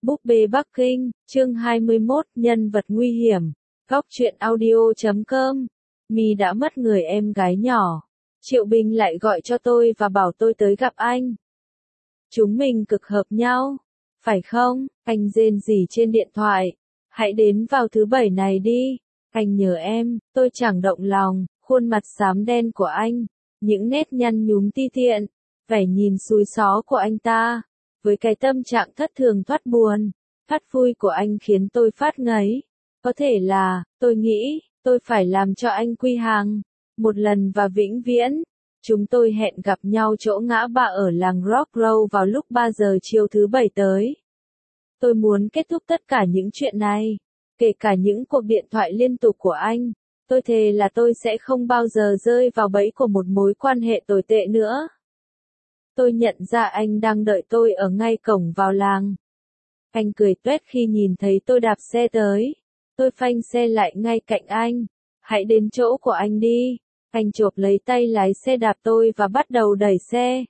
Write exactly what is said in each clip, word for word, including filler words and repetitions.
Búp bê Bắc Kinh, chương hai mươi mốt, nhân vật nguy hiểm. Góc truyện audio chấm com. Mi đã mất người em gái nhỏ. Triệu Bình lại gọi cho tôi và bảo tôi tới gặp anh. Chúng mình cực hợp nhau. Phải không? Anh rên rỉ trên điện thoại. Hãy đến vào thứ bảy này đi. Anh nhớ em. Tôi chẳng động lòng. Khuôn mặt xám đen của anh. Những nét nhăn nhúm ti tiện. Vẻ nhìn xúi xó của anh ta. Với cái tâm trạng thất thường thoát buồn, phát vui của anh khiến tôi phát ngấy. Có thể là, tôi nghĩ, tôi phải làm cho anh quy hàng. Một lần và vĩnh viễn. Chúng tôi hẹn gặp nhau chỗ ngã ba ở làng Rock Row vào lúc ba giờ chiều thứ bảy tới. Tôi muốn kết thúc tất cả những chuyện này. Kể cả những cuộc điện thoại liên tục của anh. Tôi thề là tôi sẽ không bao giờ rơi vào bẫy của một mối quan hệ tồi tệ nữa. Tôi nhận ra anh đang đợi tôi ở ngay cổng vào làng. Anh cười tuét khi nhìn thấy tôi đạp xe tới. Tôi phanh xe lại ngay cạnh anh. Hãy đến chỗ của anh đi. Anh chộp lấy tay lái xe đạp tôi và bắt đầu đẩy xe.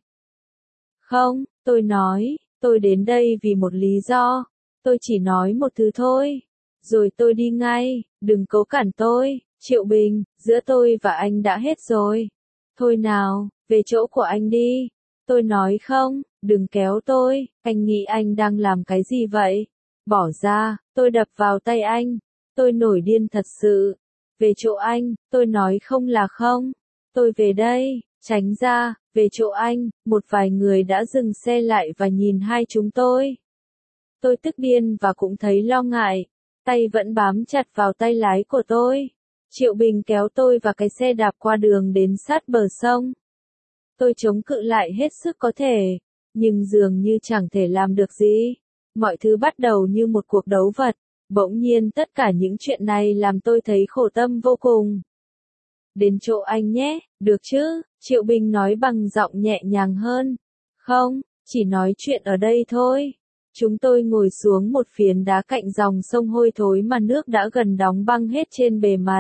Không, tôi nói, tôi đến đây vì một lý do. Tôi chỉ nói một thứ thôi. Rồi tôi đi ngay, đừng cố cản tôi, Triệu Bình, giữa tôi và anh đã hết rồi. Thôi nào, về chỗ của anh đi. Tôi nói không, đừng kéo tôi, anh nghĩ anh đang làm cái gì vậy? Bỏ ra, tôi đập vào tay anh. Tôi nổi điên thật sự. Về chỗ anh, tôi nói không là không. Tôi về đây, tránh ra, về chỗ anh, một vài người đã dừng xe lại và nhìn hai chúng tôi. Tôi tức điên và cũng thấy lo ngại. Tay vẫn bám chặt vào tay lái của tôi. Triệu Bình kéo tôi và cái xe đạp qua đường đến sát bờ sông. Tôi chống cự lại hết sức có thể, nhưng dường như chẳng thể làm được gì. Mọi thứ bắt đầu như một cuộc đấu vật, bỗng nhiên tất cả những chuyện này làm tôi thấy khổ tâm vô cùng. Đến chỗ anh nhé, được chứ, Triệu Bình nói bằng giọng nhẹ nhàng hơn. Không, chỉ nói chuyện ở đây thôi. Chúng tôi ngồi xuống một phiến đá cạnh dòng sông hôi thối mà nước đã gần đóng băng hết trên bề mặt.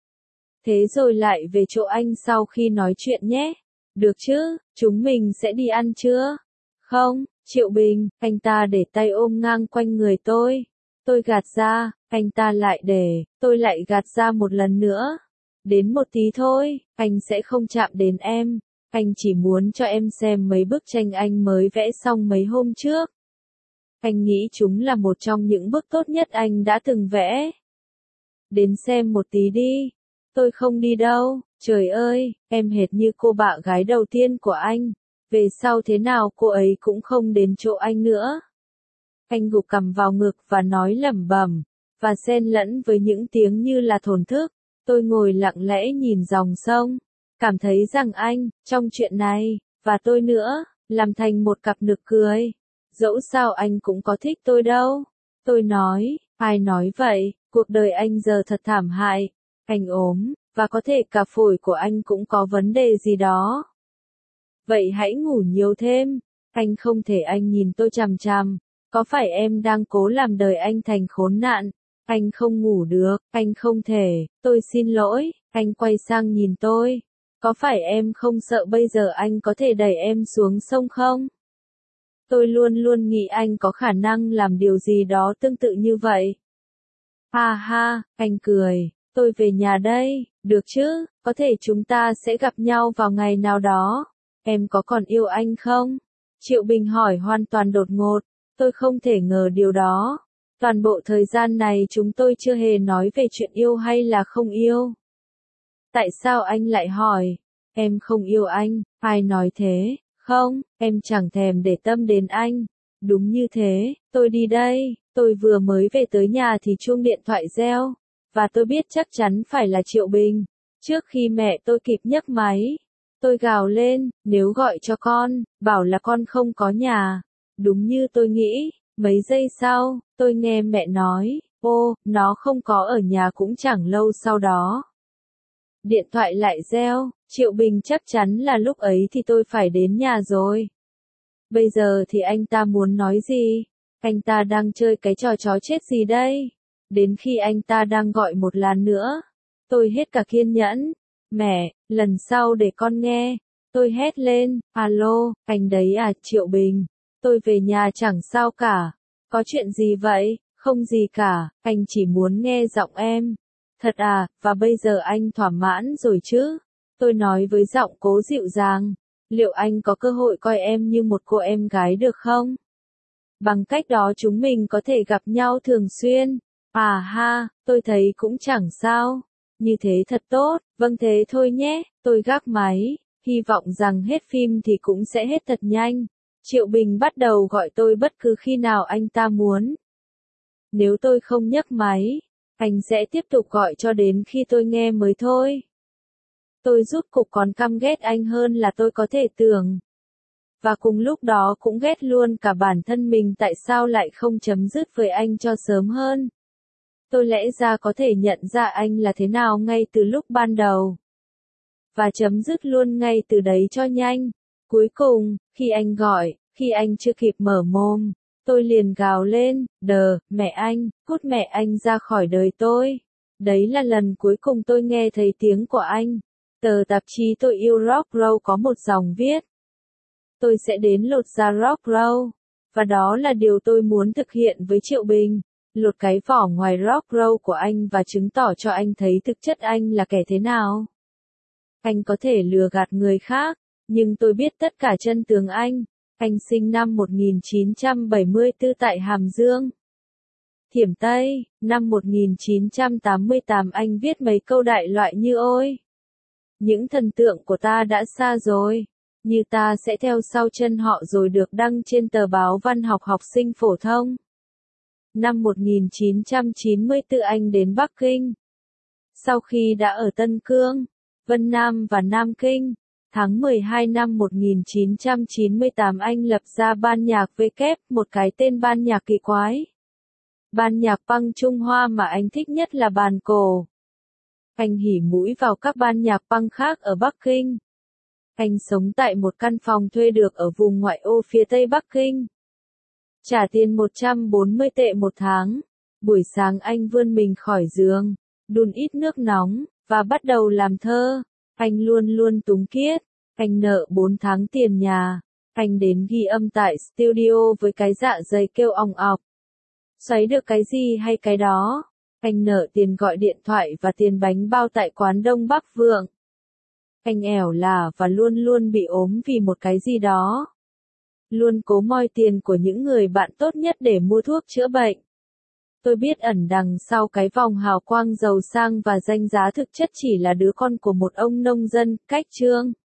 Thế rồi lại về chỗ anh sau khi nói chuyện nhé. Được chứ, chúng mình sẽ đi ăn chưa? Không, Triệu Bình, anh ta để tay ôm ngang quanh người tôi. Tôi gạt ra, anh ta lại để, tôi lại gạt ra một lần nữa. Đến một tí thôi, anh sẽ không chạm đến em. Anh chỉ muốn cho em xem mấy bức tranh anh mới vẽ xong mấy hôm trước. Anh nghĩ chúng là một trong những bức tốt nhất anh đã từng vẽ. Đến xem một tí đi. Tôi không đi đâu, trời ơi, em hệt như cô bạn gái đầu tiên của anh. Về sau thế nào cô ấy cũng không đến chỗ anh nữa. Anh gục cằm vào ngực và nói lẩm bẩm, và xen lẫn với những tiếng như là thổn thức. Tôi ngồi lặng lẽ nhìn dòng sông, cảm thấy rằng anh, trong chuyện này, và tôi nữa, làm thành một cặp nực cười. Dẫu sao anh cũng có thích tôi đâu. Tôi nói, ai nói vậy, cuộc đời anh giờ thật thảm hại. Anh ốm, và có thể cả phổi của anh cũng có vấn đề gì đó. Vậy hãy ngủ nhiều thêm. Anh không thể anh nhìn tôi chằm chằm. Có phải em đang cố làm đời anh thành khốn nạn? Anh không ngủ được, anh không thể, tôi xin lỗi. Anh quay sang nhìn tôi. Có phải em không sợ bây giờ anh có thể đẩy em xuống sông không? Tôi luôn luôn nghĩ anh có khả năng làm điều gì đó tương tự như vậy. Ha ha, anh cười. Tôi về nhà đây, được chứ, có thể chúng ta sẽ gặp nhau vào ngày nào đó. Em có còn yêu anh không? Triệu Bình hỏi hoàn toàn đột ngột. Tôi không thể ngờ điều đó. Toàn bộ thời gian này chúng tôi chưa hề nói về chuyện yêu hay là không yêu. Tại sao anh lại hỏi? Em không yêu anh, ai nói thế? Không, em chẳng thèm để tâm đến anh. Đúng như thế, tôi đi đây. Tôi vừa mới về tới nhà thì chuông điện thoại reo. Và tôi biết chắc chắn phải là Triệu Bình. Trước khi mẹ tôi kịp nhấc máy, tôi gào lên, nếu gọi cho con, bảo là con không có nhà. Đúng như tôi nghĩ, mấy giây sau, tôi nghe mẹ nói, ô, nó không có ở nhà cũng chẳng lâu sau đó. Điện thoại lại reo, Triệu Bình chắc chắn là lúc ấy thì tôi phải đến nhà rồi. Bây giờ thì anh ta muốn nói gì? Anh ta đang chơi cái trò chó chết gì đây? Đến khi anh ta đang gọi một lần nữa, tôi hết cả kiên nhẫn. Mẹ, lần sau để con nghe. Tôi hét lên, alo, anh đấy à, Triệu Bình. Tôi về nhà chẳng sao cả. Có chuyện gì vậy? Không gì cả, anh chỉ muốn nghe giọng em. Thật à, và bây giờ anh thỏa mãn rồi chứ? Tôi nói với giọng cố dịu dàng. Liệu anh có cơ hội coi em như một cô em gái được không? Bằng cách đó chúng mình có thể gặp nhau thường xuyên. À ha, tôi thấy cũng chẳng sao. Như thế thật tốt, vâng thế thôi nhé, tôi gác máy. Hy vọng rằng hết phim thì cũng sẽ hết thật nhanh. Triệu Bình bắt đầu gọi tôi bất cứ khi nào anh ta muốn. Nếu tôi không nhấc máy, anh sẽ tiếp tục gọi cho đến khi tôi nghe mới thôi. Tôi rút cục còn căm ghét anh hơn là tôi có thể tưởng. Và cùng lúc đó cũng ghét luôn cả bản thân mình tại sao lại không chấm dứt với anh cho sớm hơn. Tôi lẽ ra có thể nhận ra anh là thế nào ngay từ lúc ban đầu. Và chấm dứt luôn ngay từ đấy cho nhanh. Cuối cùng, khi anh gọi, khi anh chưa kịp mở mồm, tôi liền gào lên, đờ, mẹ anh, cút mẹ anh ra khỏi đời tôi. Đấy là lần cuối cùng tôi nghe thấy tiếng của anh. Tờ tạp chí Tôi Yêu Rock Roll có một dòng viết. Tôi sẽ đến lột da Rock Roll. Và đó là điều tôi muốn thực hiện với Triệu Bình. Lột cái vỏ ngoài Rock Roll của anh và chứng tỏ cho anh thấy thực chất anh là kẻ thế nào. Anh có thể lừa gạt người khác, nhưng tôi biết tất cả chân tướng anh. Anh sinh năm một nghìn chín trăm bảy mươi tư tại Hàm Dương, Thiểm Tây. Năm một nghìn chín trăm tám mươi tám anh viết mấy câu đại loại như ôi. Những thần tượng của ta đã xa rồi. Như ta sẽ theo sau chân họ rồi được đăng trên tờ báo văn học học sinh phổ thông. Năm một nghìn chín trăm chín mươi tư anh đến Bắc Kinh. Sau khi đã ở Tân Cương, Vân Nam và Nam Kinh, tháng mười hai năm một nghìn chín trăm chín mươi tám anh lập ra ban nhạc W, một cái tên ban nhạc kỳ quái. Ban nhạc punk Trung Hoa mà anh thích nhất là bàn cổ. Anh hỉ mũi vào các ban nhạc punk khác ở Bắc Kinh. Anh sống tại một căn phòng thuê được ở vùng ngoại ô phía tây Bắc Kinh. Trả tiền một trăm bốn mươi tệ một tháng. Buổi sáng anh vươn mình khỏi giường, đun ít nước nóng, và bắt đầu làm thơ. Anh luôn luôn túng kiết. Anh nợ bốn tháng tiền nhà. Anh đến ghi âm tại studio với cái dạ dày kêu ong ọc. Xoáy được cái gì hay cái đó. Anh nợ tiền gọi điện thoại và tiền bánh bao tại quán Đông Bắc Vượng. Anh ẻo lả và luôn luôn bị ốm vì một cái gì đó. Luôn cố moi tiền của những người bạn tốt nhất để mua thuốc chữa bệnh. Tôi biết ẩn đằng sau cái vòng hào quang giàu sang và danh giá thực chất chỉ là đứa con của một ông nông dân, cách Trương.